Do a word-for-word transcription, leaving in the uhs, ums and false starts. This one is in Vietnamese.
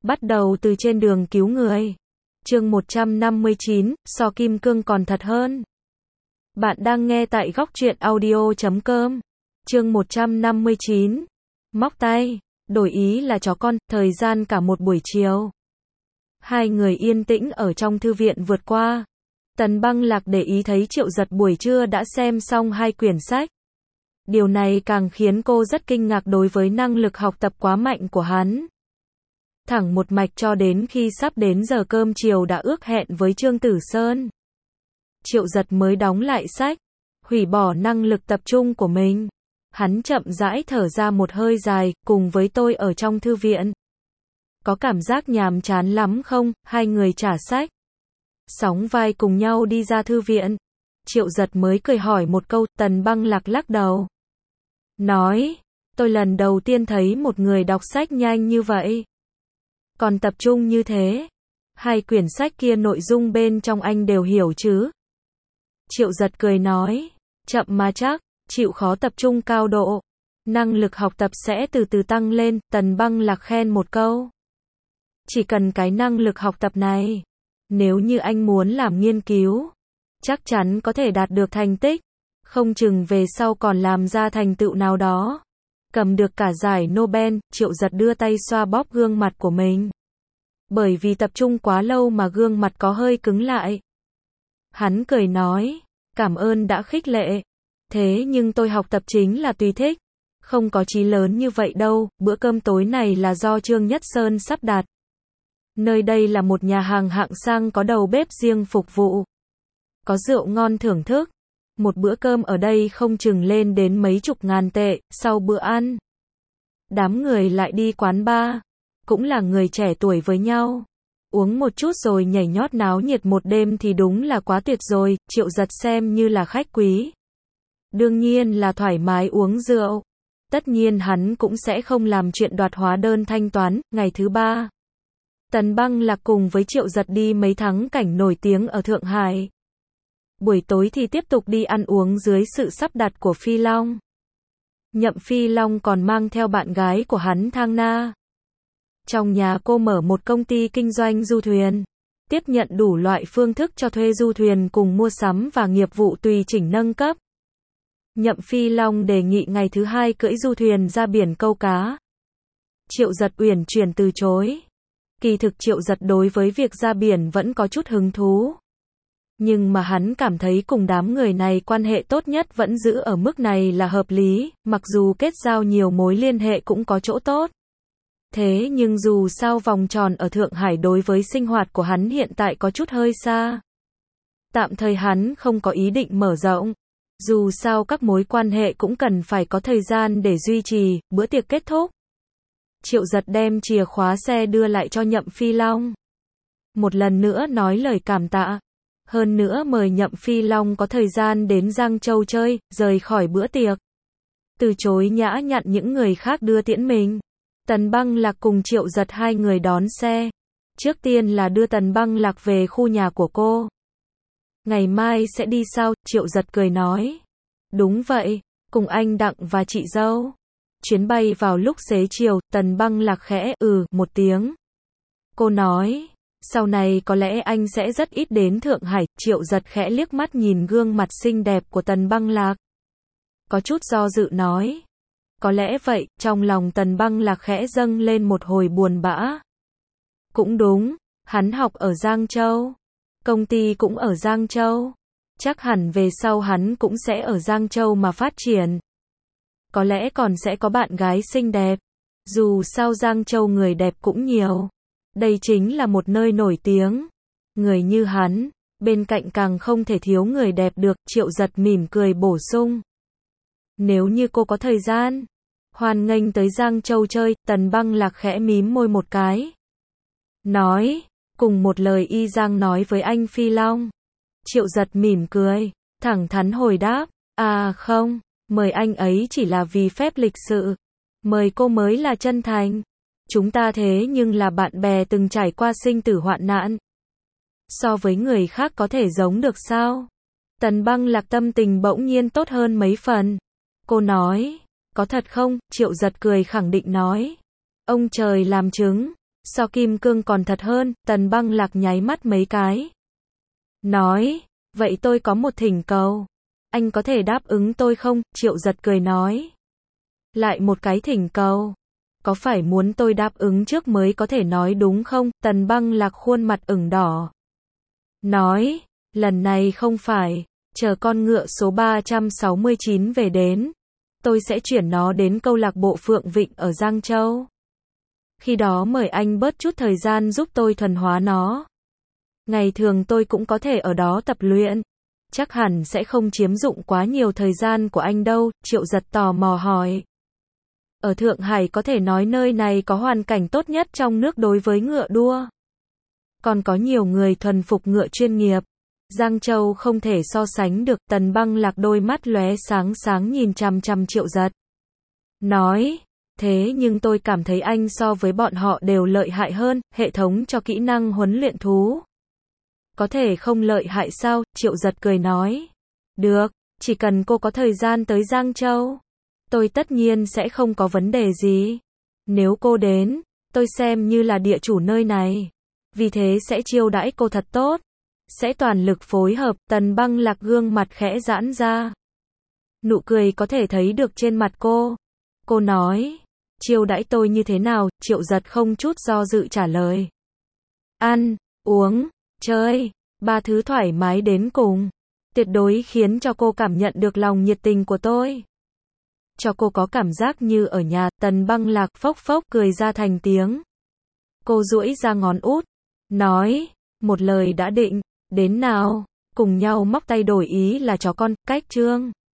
Bắt đầu từ trên đường cứu người. Chương một trăm năm mươi chín, so kim cương còn thật hơn. Bạn đang nghe tại góc truyện audio chấm com. Chương một trăm năm mươi chín. Móc tay, đổi ý là chó con, thời gian cả một buổi chiều. Hai người yên tĩnh ở trong thư viện vượt qua. Tần Băng Lạc để ý thấy Triệu Giật buổi trưa đã xem xong hai quyển sách. Điều này càng khiến cô rất kinh ngạc đối với năng lực học tập quá mạnh của hắn. Thẳng một mạch cho đến khi sắp đến giờ cơm chiều đã ước hẹn với Trương Tử Sơn. Triệu Giật mới đóng lại sách, hủy bỏ năng lực tập trung của mình. Hắn chậm rãi thở ra một hơi dài, cùng với tôi ở trong thư viện. Có cảm giác nhàm chán lắm không? Hai người trả sách, sóng vai cùng nhau đi ra thư viện. Triệu Giật mới cười hỏi một câu, Tần Băng Lạc lắc đầu. Nói, tôi lần đầu tiên thấy một người đọc sách nhanh như vậy. Còn tập trung như thế. Hai quyển sách kia nội dung bên trong anh đều hiểu chứ? Triệu Giật cười nói, chậm mà chắc, chịu khó tập trung cao độ. Năng lực học tập sẽ từ từ tăng lên, Tần Băng Lạc khen một câu. Chỉ cần cái năng lực học tập này, nếu như anh muốn làm nghiên cứu, chắc chắn có thể đạt được thành tích, không chừng về sau còn làm ra thành tựu nào đó. Cầm được cả giải Nobel, Triệu Giật đưa tay xoa bóp gương mặt của mình. Bởi vì tập trung quá lâu mà gương mặt có hơi cứng lại. Hắn cười nói, cảm ơn đã khích lệ. Thế nhưng tôi học tập chính là tùy thích, không có chí lớn như vậy đâu. Bữa cơm tối này là do Trương Nhất Sơn sắp đặt. Nơi đây là một nhà hàng hạng sang có đầu bếp riêng phục vụ. Có rượu ngon thưởng thức. Một bữa cơm ở đây không chừng lên đến mấy chục ngàn tệ. Sau bữa ăn, đám người lại đi quán bar. Cũng là người trẻ tuổi với nhau. Uống một chút rồi nhảy nhót náo nhiệt một đêm thì đúng là quá tuyệt rồi. Triệu Giật xem như là khách quý. Đương nhiên là thoải mái uống rượu. Tất nhiên hắn cũng sẽ không làm chuyện đoạt hóa đơn thanh toán. Ngày thứ ba, Tần Băng Lạc cùng với Triệu Giật đi mấy thắng cảnh nổi tiếng ở Thượng Hải. Buổi tối thì tiếp tục đi ăn uống dưới sự sắp đặt của Phi Long. Nhậm Phi Long còn mang theo bạn gái của hắn Thang Na. Trong nhà cô mở một công ty kinh doanh du thuyền, tiếp nhận đủ loại phương thức cho thuê du thuyền cùng mua sắm và nghiệp vụ tùy chỉnh nâng cấp. Nhậm Phi Long đề nghị ngày thứ hai cưỡi du thuyền ra biển câu cá. Triệu Giật uyển chuyển từ chối. Kỳ thực Triệu Giật đối với việc ra biển vẫn có chút hứng thú. Nhưng mà hắn cảm thấy cùng đám người này quan hệ tốt nhất vẫn giữ ở mức này là hợp lý, mặc dù kết giao nhiều mối liên hệ cũng có chỗ tốt. Thế nhưng dù sao vòng tròn ở Thượng Hải đối với sinh hoạt của hắn hiện tại có chút hơi xa. Tạm thời hắn không có ý định mở rộng. Dù sao các mối quan hệ cũng cần phải có thời gian để duy trì. Bữa tiệc kết thúc, Triệu Giật đem chìa khóa xe đưa lại cho Nhậm Phi Long. Một lần nữa nói lời cảm tạ. Hơn nữa mời Nhậm Phi Long có thời gian đến Giang Châu chơi, rời khỏi bữa tiệc. Từ chối nhã nhặn những người khác đưa tiễn mình. Tần Băng Lạc cùng Triệu Giật hai người đón xe. Trước tiên là đưa Tần Băng Lạc về khu nhà của cô. Ngày mai sẽ đi sao? Triệu Giật cười nói. Đúng vậy, cùng anh Đặng và chị dâu. Chuyến bay vào lúc xế chiều. Tần Băng Lạc khẽ ừ một tiếng. Cô nói, sau này có lẽ anh sẽ rất ít đến Thượng Hải. Triệu Giật khẽ liếc mắt nhìn gương mặt xinh đẹp của Tần Băng Lạc, có chút do dự nói. Có lẽ vậy. Trong lòng Tần Băng Lạc khẽ dâng lên một hồi buồn bã. Cũng đúng, hắn học ở Giang Châu, công ty cũng ở Giang Châu, chắc hẳn về sau hắn cũng sẽ ở Giang Châu mà phát triển. Có lẽ còn sẽ có bạn gái xinh đẹp. Dù sao Giang Châu người đẹp cũng nhiều. Đây chính là một nơi nổi tiếng. Người như hắn, bên cạnh càng không thể thiếu người đẹp được. Triệu Giật mỉm cười bổ sung. Nếu như cô có thời gian, hoan nghênh tới Giang Châu chơi. Tần Băng Lạc khẽ mím môi một cái. Nói, cùng một lời y Giang nói với anh Phi Long. Triệu Giật mỉm cười, thẳng thắn hồi đáp. À không, mời anh ấy chỉ là vì phép lịch sự. Mời cô mới là chân thành. Chúng ta thế nhưng là bạn bè từng trải qua sinh tử hoạn nạn. So với người khác có thể giống được sao? Tần Băng Lạc tâm tình bỗng nhiên tốt hơn mấy phần. Cô nói, có thật không? Triệu Giật cười khẳng định nói. Ông trời làm chứng, So kim cương còn thật hơn, Tần Băng Lạc nháy mắt mấy cái. Nói, vậy tôi có một thỉnh cầu. Anh có thể đáp ứng tôi không? Triệu Giật cười nói. Lại một cái thỉnh cầu. Có phải muốn tôi đáp ứng trước mới có thể nói đúng không? Tần Băng Lạc khuôn mặt ửng đỏ. Nói, lần này không phải, chờ con ngựa số ba trăm sáu mươi chín về đến. Tôi sẽ chuyển nó đến câu lạc bộ Phượng Vịnh ở Giang Châu. Khi đó mời anh bớt chút thời gian giúp tôi thuần hóa nó. Ngày thường tôi cũng có thể ở đó tập luyện. Chắc hẳn sẽ không chiếm dụng quá nhiều thời gian của anh đâu, Triệu Giật tò mò hỏi. Ở Thượng Hải có thể nói nơi này có hoàn cảnh tốt nhất trong nước đối với ngựa đua. Còn có nhiều người thuần phục ngựa chuyên nghiệp. Giang Châu không thể so sánh được. Tần Băng Lạc đôi mắt lóe sáng sáng nhìn chằm chằm Triệu Giật. Nói, thế nhưng tôi cảm thấy anh so với bọn họ đều lợi hại hơn, hệ thống cho kỹ năng huấn luyện thú. Có thể không lợi hại sao? Triệu Giật cười nói. Được, chỉ cần cô có thời gian tới Giang Châu. Tôi tất nhiên sẽ không có vấn đề gì. Nếu cô đến, tôi xem như là địa chủ nơi này. Vì thế sẽ chiêu đãi cô thật tốt. Sẽ toàn lực phối hợp. Tần Băng Lạc gương mặt khẽ giãn ra. Nụ cười có thể thấy được trên mặt cô. Cô nói, chiêu đãi tôi như thế nào? Triệu Giật không chút do dự trả lời. Ăn, uống, chơi, ba thứ thoải mái đến cùng. Tuyệt đối khiến cho cô cảm nhận được lòng nhiệt tình của tôi. Cho cô có cảm giác như ở nhà. Tần Băng Lạc phốc phốc cười ra thành tiếng. Cô duỗi ra ngón út. Nói, một lời đã định. Đến nào, cùng nhau móc tay đổi ý là chó con, cách chương.